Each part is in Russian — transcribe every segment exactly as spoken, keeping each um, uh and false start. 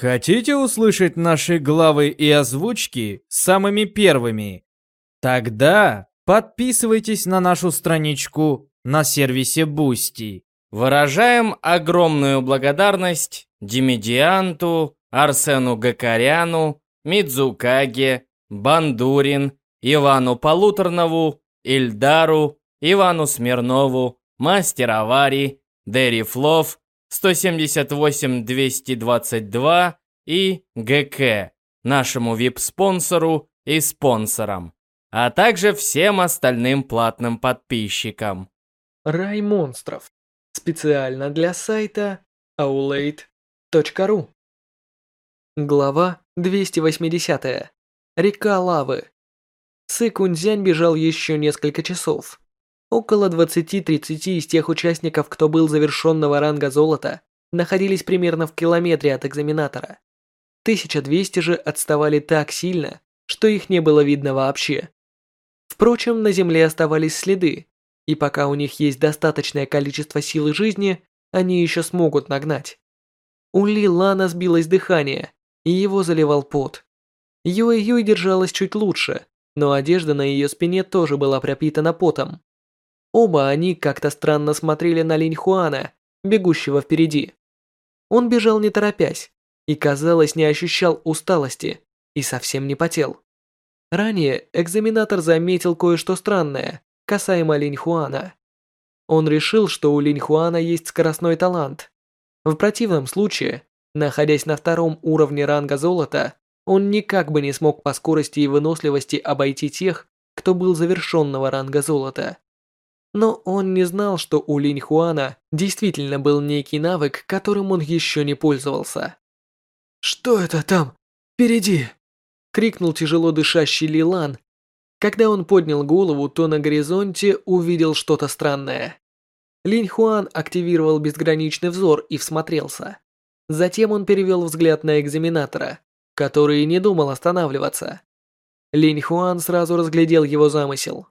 Хотите услышать наши главы и озвучки самыми первыми? Тогда подписывайтесь на нашу страничку на сервисе Boosty. Выражаем огромную благодарность Димедианту, Арсену Гакаряну, Мидзукаге, Бандурин, Ивану Полуторнову, Ильдару, Ивану Смирнову, Мастер Авари, Дэри Флов, сто семьдесят восемь двести двадцать два и ГК, нашему вип-спонсору и спонсорам, а также всем остальным платным подписчикам. Рай монстров. Специально для сайта аулейт точка ру. Глава двести восьмидесятая. Река лавы. Сы Кунцзянь бежал еще несколько часов. Около двадцати-тридцати из тех участников, кто был завершенного ранга золота, находились примерно в километре от экзаменатора. тысяча двести же отставали так сильно, что их не было видно вообще. Впрочем, на земле оставались следы, и пока у них есть достаточное количество силы жизни, они еще смогут нагнать. У Ли Лана сбилось дыхание, и его заливал пот. Юэ Юй держалась чуть лучше, но одежда на ее спине тоже была пропитана потом. Оба они как-то странно смотрели на Линь Хуана, бегущего впереди. Он бежал не торопясь, и, казалось, не ощущал усталости, и совсем не потел. Ранее экзаменатор заметил кое-что странное касаемо Линь Хуана. Он решил, что у Линь Хуана есть скоростной талант. В противном случае, находясь на втором уровне ранга золота, он никак бы не смог по скорости и выносливости обойти тех, кто был завершенного ранга золота. Но он не знал, что у Линь Хуана действительно был некий навык, которым он еще не пользовался. «Что это там? Впереди!» — крикнул тяжело дышащий Ли Лан. Когда он поднял голову, то на горизонте увидел что-то странное. Линь Хуан активировал безграничный взор и всмотрелся. Затем он перевел взгляд на экзаменатора, который не думал останавливаться. Линь Хуан сразу разглядел его замысел.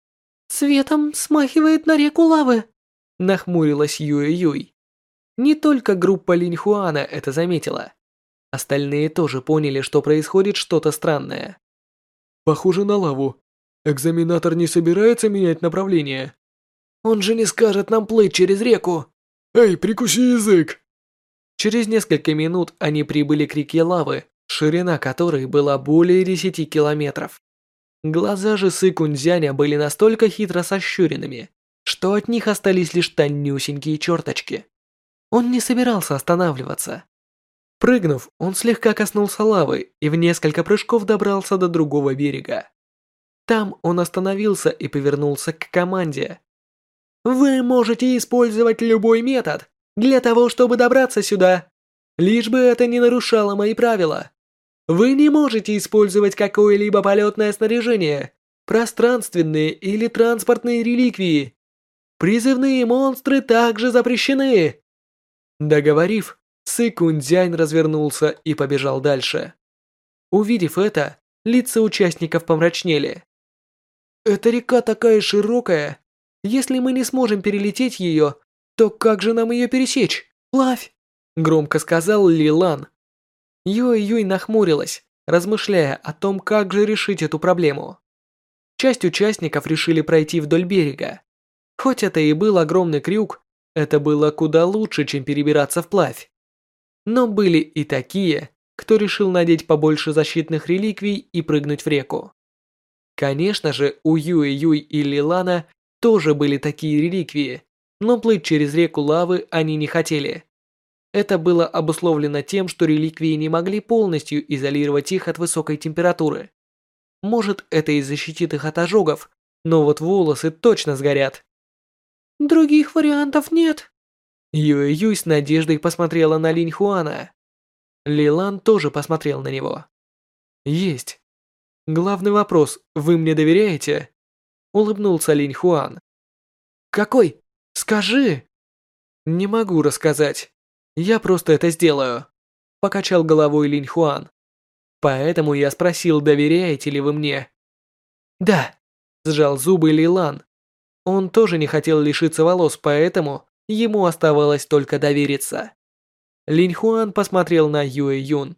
«Цветом смахивает на реку лавы», — нахмурилась Юэ Юй. Не только группа Линь Хуана это заметила. Остальные тоже поняли, что происходит что-то странное. «Похоже на лаву. Экзаменатор не собирается менять направление. Он же не скажет нам плыть через реку. Эй, прикуси язык!» Через несколько минут они прибыли к реке лавы, ширина которой была более десяти километров. Глаза же Сы Кунцзяня были настолько хитро сощуренными, что от них остались лишь тонюсенькие черточки. Он не собирался останавливаться. Прыгнув, он слегка коснулся лавы и в несколько прыжков добрался до другого берега. Там он остановился и повернулся к команде. «Вы можете использовать любой метод для того, чтобы добраться сюда, лишь бы это не нарушало мои правила. Вы не можете использовать какое-либо полетное снаряжение, пространственные или транспортные реликвии. Призывные монстры также запрещены». Договорив, Сы Кунцзянь развернулся и побежал дальше. Увидев это, лица участников помрачнели. «Эта река такая широкая. Если мы не сможем перелететь ее, то как же нам ее пересечь? Плавь!» Громко сказал Ли Лан. Юэ Юй нахмурилась, размышляя о том, как же решить эту проблему. Часть участников решили пройти вдоль берега. Хоть это и был огромный крюк, это было куда лучше, чем перебираться вплавь. Но были и такие, кто решил надеть побольше защитных реликвий и прыгнуть в реку. Конечно же, у Юэ Юй и Ли Лана тоже были такие реликвии, но плыть через реку лавы они не хотели. Это было обусловлено тем, что реликвии не могли полностью изолировать их от высокой температуры. Может, это и защитит их от ожогов, но вот волосы точно сгорят. «Других вариантов нет». Юэ Юй с надеждой посмотрела на Линь Хуана. Ли Лан тоже посмотрел на него. «Есть. Главный вопрос, вы мне доверяете?» Улыбнулся Линь Хуан. «Какой? Скажи!» «Не могу рассказать. Я просто это сделаю», — покачал головой Линь Хуан. «Поэтому я спросил, доверяете ли вы мне?» «Да», — сжал зубы Ли Лан. Он тоже не хотел лишиться волос, поэтому ему оставалось только довериться. Линь Хуан посмотрел на Юэ Юн.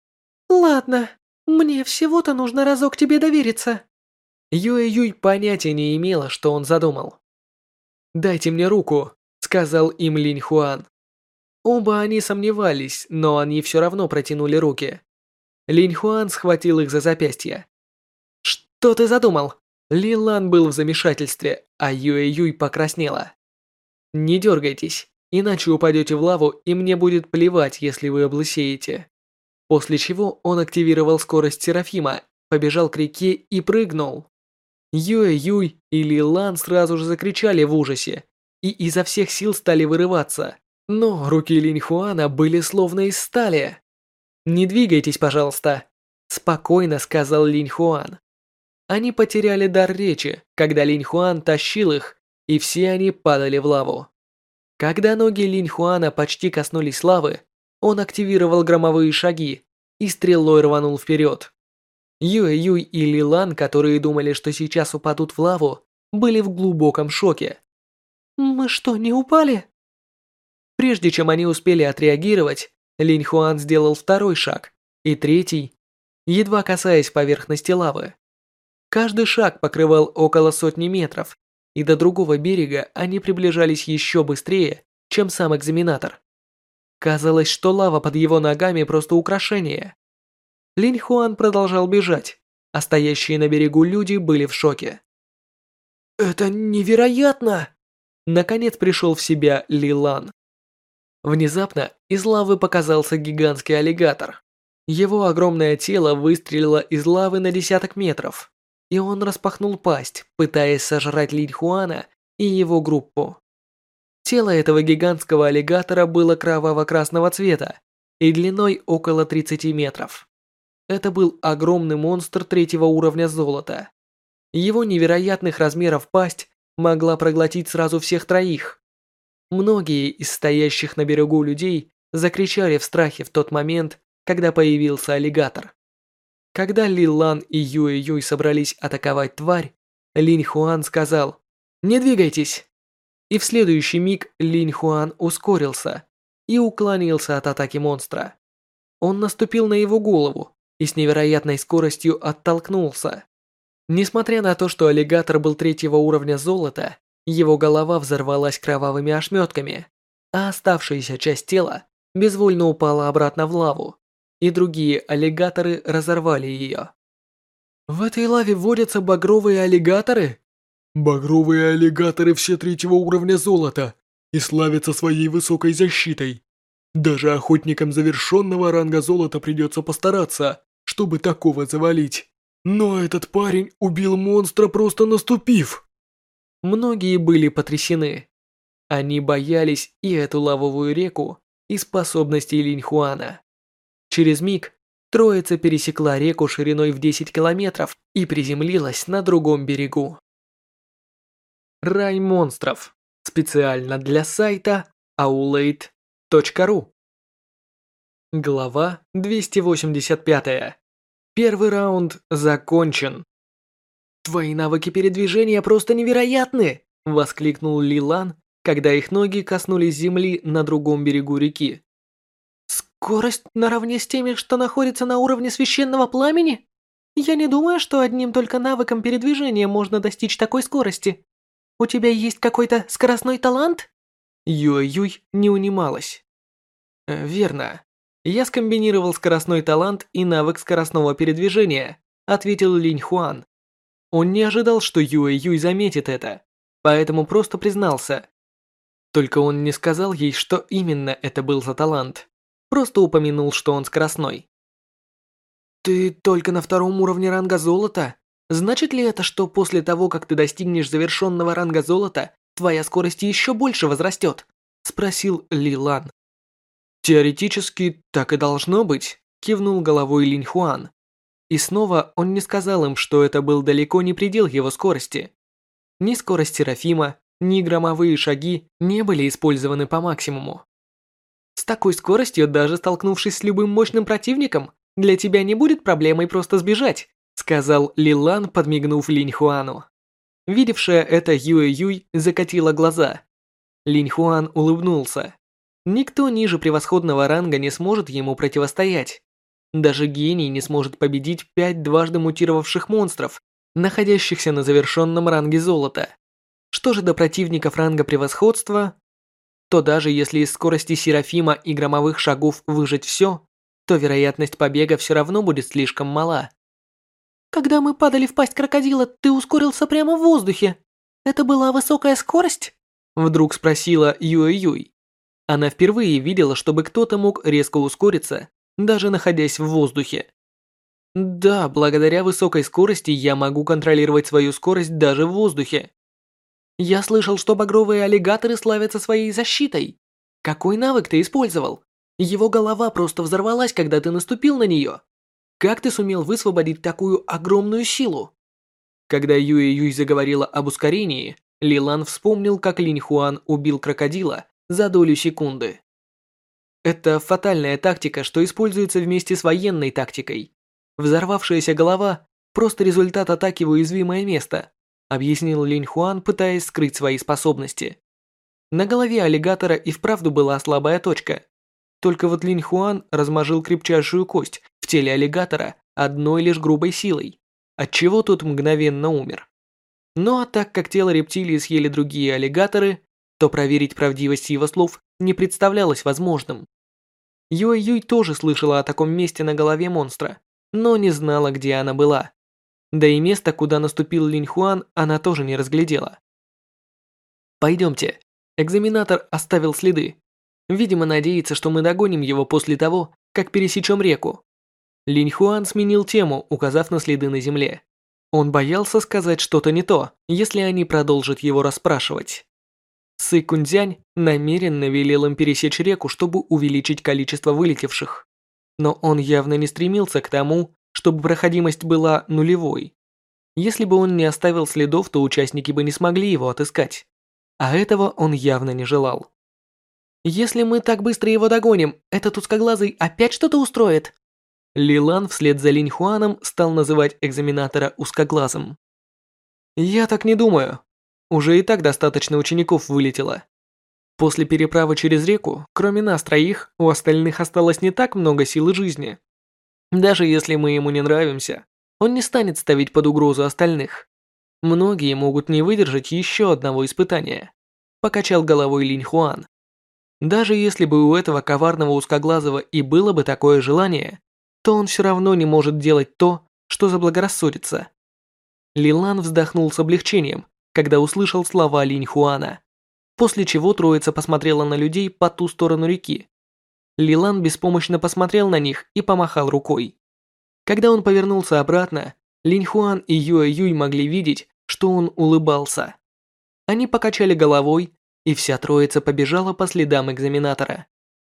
Ладно, мне всего-то нужно разок тебе довериться. Юэ Юй понятия не имела, что он задумал. «Дайте мне руку», — сказал им Линь Хуан. Оба они сомневались, но они все равно протянули руки. Линь Хуан схватил их за запястья. «Что ты задумал?» Ли Лан был в замешательстве, а Юэ Юй покраснела. «Не дергайтесь, иначе упадете в лаву, и мне будет плевать, если вы облысеете». После чего он активировал скорость Серафима, побежал к реке и прыгнул. Юэ Юй и Ли Лан сразу же закричали в ужасе и изо всех сил стали вырываться, но руки Линь Хуана были словно из стали. «Не двигайтесь, пожалуйста», – спокойно сказал Линь Хуан. Они потеряли дар речи, когда Линь Хуан тащил их, и все они падали в лаву. Когда ноги Линь Хуана почти коснулись лавы, он активировал громовые шаги и стрелой рванул вперед. Юэ Юй и Ли Лан, которые думали, что сейчас упадут в лаву, были в глубоком шоке. Мы что, не упали? Прежде чем они успели отреагировать, Линь Хуан сделал второй шаг и третий, едва касаясь поверхности лавы. Каждый шаг покрывал около сотни метров, и до другого берега они приближались еще быстрее, чем сам экзаменатор. Казалось, что лава под его ногами просто украшение. Линь Хуан продолжал бежать, а стоящие на берегу люди были в шоке. «Это невероятно!» Наконец пришел в себя Ли Лан. Внезапно из лавы показался гигантский аллигатор. Его огромное тело выстрелило из лавы на десяток метров, и он распахнул пасть, пытаясь сожрать Линь Хуана и его группу. Тело этого гигантского аллигатора было кроваво-красного цвета и длиной около тридцати метров. Это был огромный монстр третьего уровня золота. Его невероятных размеров пасть могла проглотить сразу всех троих. Многие из стоящих на берегу людей закричали в страхе в тот момент, когда появился аллигатор. Когда Ли Лан и Юэ Юй собрались атаковать тварь, Линь Хуан сказал «Не двигайтесь!». И в следующий миг Линь Хуан ускорился и уклонился от атаки монстра. Он наступил на его голову и с невероятной скоростью оттолкнулся. Несмотря на то, что аллигатор был третьего уровня золота, его голова взорвалась кровавыми ошметками, а оставшаяся часть тела безвольно упала обратно в лаву, и другие аллигаторы разорвали ее. «В этой лаве водятся багровые аллигаторы?» Багровые аллигаторы все третьего уровня золота и славятся своей высокой защитой. Даже охотникам завершенного ранга золота придется постараться, чтобы такого завалить. Но этот парень убил монстра, просто наступив. Многие были потрясены. Они боялись и эту лавовую реку, и способностей Линь Хуана. Через миг троица пересекла реку шириной в десять километров и приземлилась на другом берегу. Рай монстров. Специально для сайта аулейт точка ру. Глава двести восемьдесят пять. Первый раунд закончен. «Твои навыки передвижения просто невероятны!» – воскликнул Ли Лан, когда их ноги коснулись земли на другом берегу реки. «Скорость наравне с теми, что находится на уровне священного пламени? Я не думаю, что одним только навыком передвижения можно достичь такой скорости. У тебя есть какой-то скоростной талант?» Юэ Юй не унималась. «Э, «Верно. Я скомбинировал скоростной талант и навык скоростного передвижения», – ответил Линь Хуан. Он не ожидал, что Юэ Юй заметит это, поэтому просто признался. Только он не сказал ей, что именно это был за талант. Просто упомянул, что он скоростной. «Ты только на втором уровне ранга золота? Значит ли это, что после того, как ты достигнешь завершенного ранга золота, твоя скорость еще больше возрастет?» – спросил Ли Лан. «Теоретически так и должно быть», – кивнул головой Линь Хуан. И снова он не сказал им, что это был далеко не предел его скорости. Ни скорость Серафима, ни громовые шаги не были использованы по максимуму. «С такой скоростью, даже столкнувшись с любым мощным противником, для тебя не будет проблемой просто сбежать», сказал Ли Лан, подмигнув Линь Хуану. Видевшая это Юэ Юй закатила глаза. Линь Хуан улыбнулся. Никто ниже превосходного ранга не сможет ему противостоять. Даже гений не сможет победить пять дважды мутировавших монстров, находящихся на завершенном ранге золота. Что же до противников ранга превосходства, то даже если из скорости Серафима и громовых шагов выжать все, то вероятность побега все равно будет слишком мала. Когда мы падали в пасть крокодила, ты ускорился прямо в воздухе. Это была высокая скорость? Вдруг спросила Юэ-Юй. Она впервые видела, чтобы кто-то мог резко ускориться, даже находясь в воздухе. Да, благодаря высокой скорости я могу контролировать свою скорость даже в воздухе. Я слышал, что багровые аллигаторы славятся своей защитой. Какой навык ты использовал? Его голова просто взорвалась, когда ты наступил на нее. Как ты сумел высвободить такую огромную силу? Когда Юэ-Юй заговорила об ускорении, Лилан вспомнил, как Линь Хуан убил крокодила за долю секунды. Это фатальная тактика, что используется вместе с военной тактикой. Взорвавшаяся голова – просто результат атаки в уязвимое место, объяснил Линь Хуан, пытаясь скрыть свои способности. На голове аллигатора и вправду была слабая точка. Только вот Линь Хуан размажил крепчайшую кость в теле аллигатора одной лишь грубой силой, отчего тот мгновенно умер. Ну а так как тело рептилии съели другие аллигаторы, то проверить правдивость его слов не представлялось возможным. Юэ-Юй тоже слышала о таком месте на голове монстра, но не знала, где она была. Да и место, куда наступил Линь Хуан, она тоже не разглядела. «Пойдемте». Экзаменатор оставил следы. Видимо, надеется, что мы догоним его после того, как пересечем реку. Линь Хуан сменил тему, указав на следы на земле. Он боялся сказать что-то не то, если они продолжат его расспрашивать. Сы Кунцзянь намеренно велел им пересечь реку, чтобы увеличить количество вылетевших. Но он явно не стремился к тому, чтобы проходимость была нулевой. Если бы он не оставил следов, то участники бы не смогли его отыскать. А этого он явно не желал. Если мы так быстро его догоним, этот узкоглазый опять что-то устроит? Лилан вслед за Линь Хуаном стал называть экзаменатора узкоглазым. Я так не думаю. Уже и так достаточно учеников вылетело. После переправы через реку, кроме нас троих, у остальных осталось не так много сил и жизни. Даже если мы ему не нравимся, он не станет ставить под угрозу остальных. Многие могут не выдержать еще одного испытания. Покачал головой Линь Хуан. Даже если бы у этого коварного узкоглазого и было бы такое желание, то он все равно не может делать то, что заблагорассудится. Лилан вздохнул с облегчением, когда услышал слова Линь Хуана, после чего троица посмотрела на людей по ту сторону реки. Лилан беспомощно посмотрел на них и помахал рукой. Когда он повернулся обратно, Линь Хуан и Юэ-Юй могли видеть, что он улыбался. Они покачали головой, и вся троица побежала по следам экзаменатора.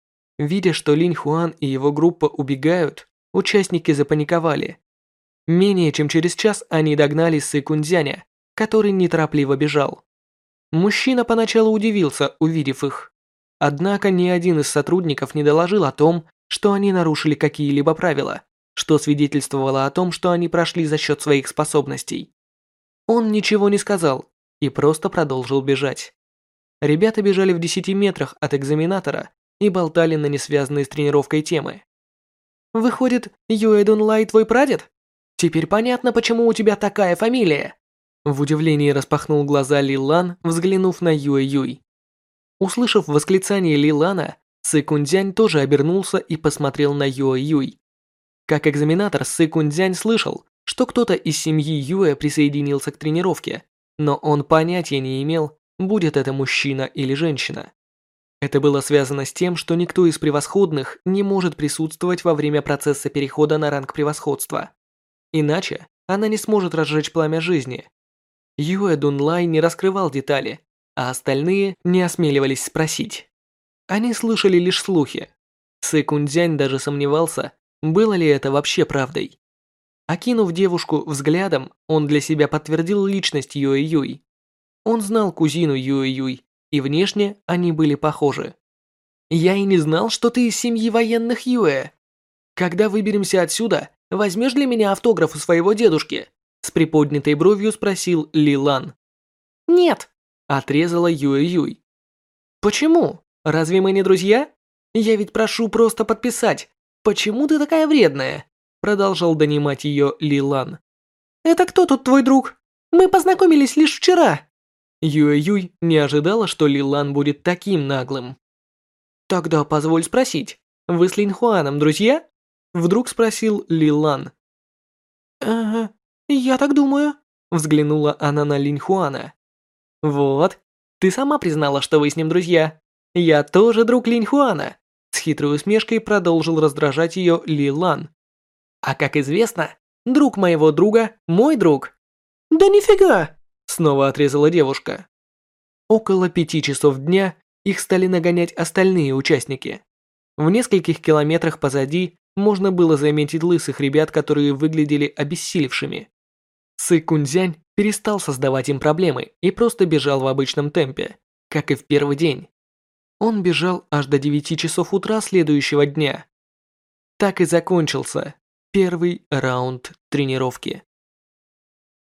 Видя, что Линь Хуан и его группа убегают, участники запаниковали. Менее чем через час они догнали Сы Кунцзяня, который неторопливо бежал. Мужчина поначалу удивился, увидев их. Однако ни один из сотрудников не доложил о том, что они нарушили какие-либо правила, что свидетельствовало о том, что они прошли за счет своих способностей. Он ничего не сказал и просто продолжил бежать. Ребята бежали в десяти метрах от экзаменатора и болтали на несвязанные с тренировкой темы. «Выходит, Юэ Дунлай твой прадед? Теперь понятно, почему у тебя такая фамилия». В удивлении распахнул глаза Лилан, взглянув на Юэ-Юй. Услышав восклицание Лилана, Сы Кунцзянь тоже обернулся и посмотрел на Юэ-Юй. Как экзаменатор, Сы Кунцзянь слышал, что кто-то из семьи Юэ присоединился к тренировке, но он понятия не имел, будет это мужчина или женщина. Это было связано с тем, что никто из превосходных не может присутствовать во время процесса перехода на ранг превосходства. Иначе она не сможет разжечь пламя жизни. Юэ Дунлай не раскрывал детали, а остальные не осмеливались спросить. Они слышали лишь слухи. Сы Кунцзянь даже сомневался, было ли это вообще правдой. Окинув девушку взглядом, он для себя подтвердил личность Юэ-Юй. Он знал кузину Юэ-Юй, и внешне они были похожи. «Я и не знал, что ты из семьи военных Юэ. Когда выберемся отсюда, возьмешь для меня автограф у своего дедушки?» С приподнятой бровью спросил Лилан. «Нет», отрезала Юэ-Юй. «Почему?» Разве мы не друзья? Я ведь прошу просто подписать. Почему ты такая вредная?» Продолжал донимать ее Ли Лан. «Это кто тут твой друг? Мы познакомились лишь вчера». Юэ Юй не ожидала, что Ли Лан будет таким наглым. «Тогда позволь спросить, вы с Линь Хуаном друзья?» Вдруг спросил Ли Лан. «Ага, я так думаю», Взглянула она на Линь Хуана. «Вот, ты сама признала, что вы с ним друзья. Я тоже друг Линь Хуана», с хитрой усмешкой продолжил раздражать ее Ли Лан. «А как известно, друг моего друга – мой друг». «Да нифига!» Снова отрезала девушка. Около пяти часов дня их стали нагонять остальные участники. В нескольких километрах позади можно было заметить лысых ребят, которые выглядели обессилевшими. Сы Кунзянь перестал создавать им проблемы и просто бежал в обычном темпе, как и в первый день. Он бежал аж до девяти часов утра следующего дня. Так и закончился первый раунд тренировки.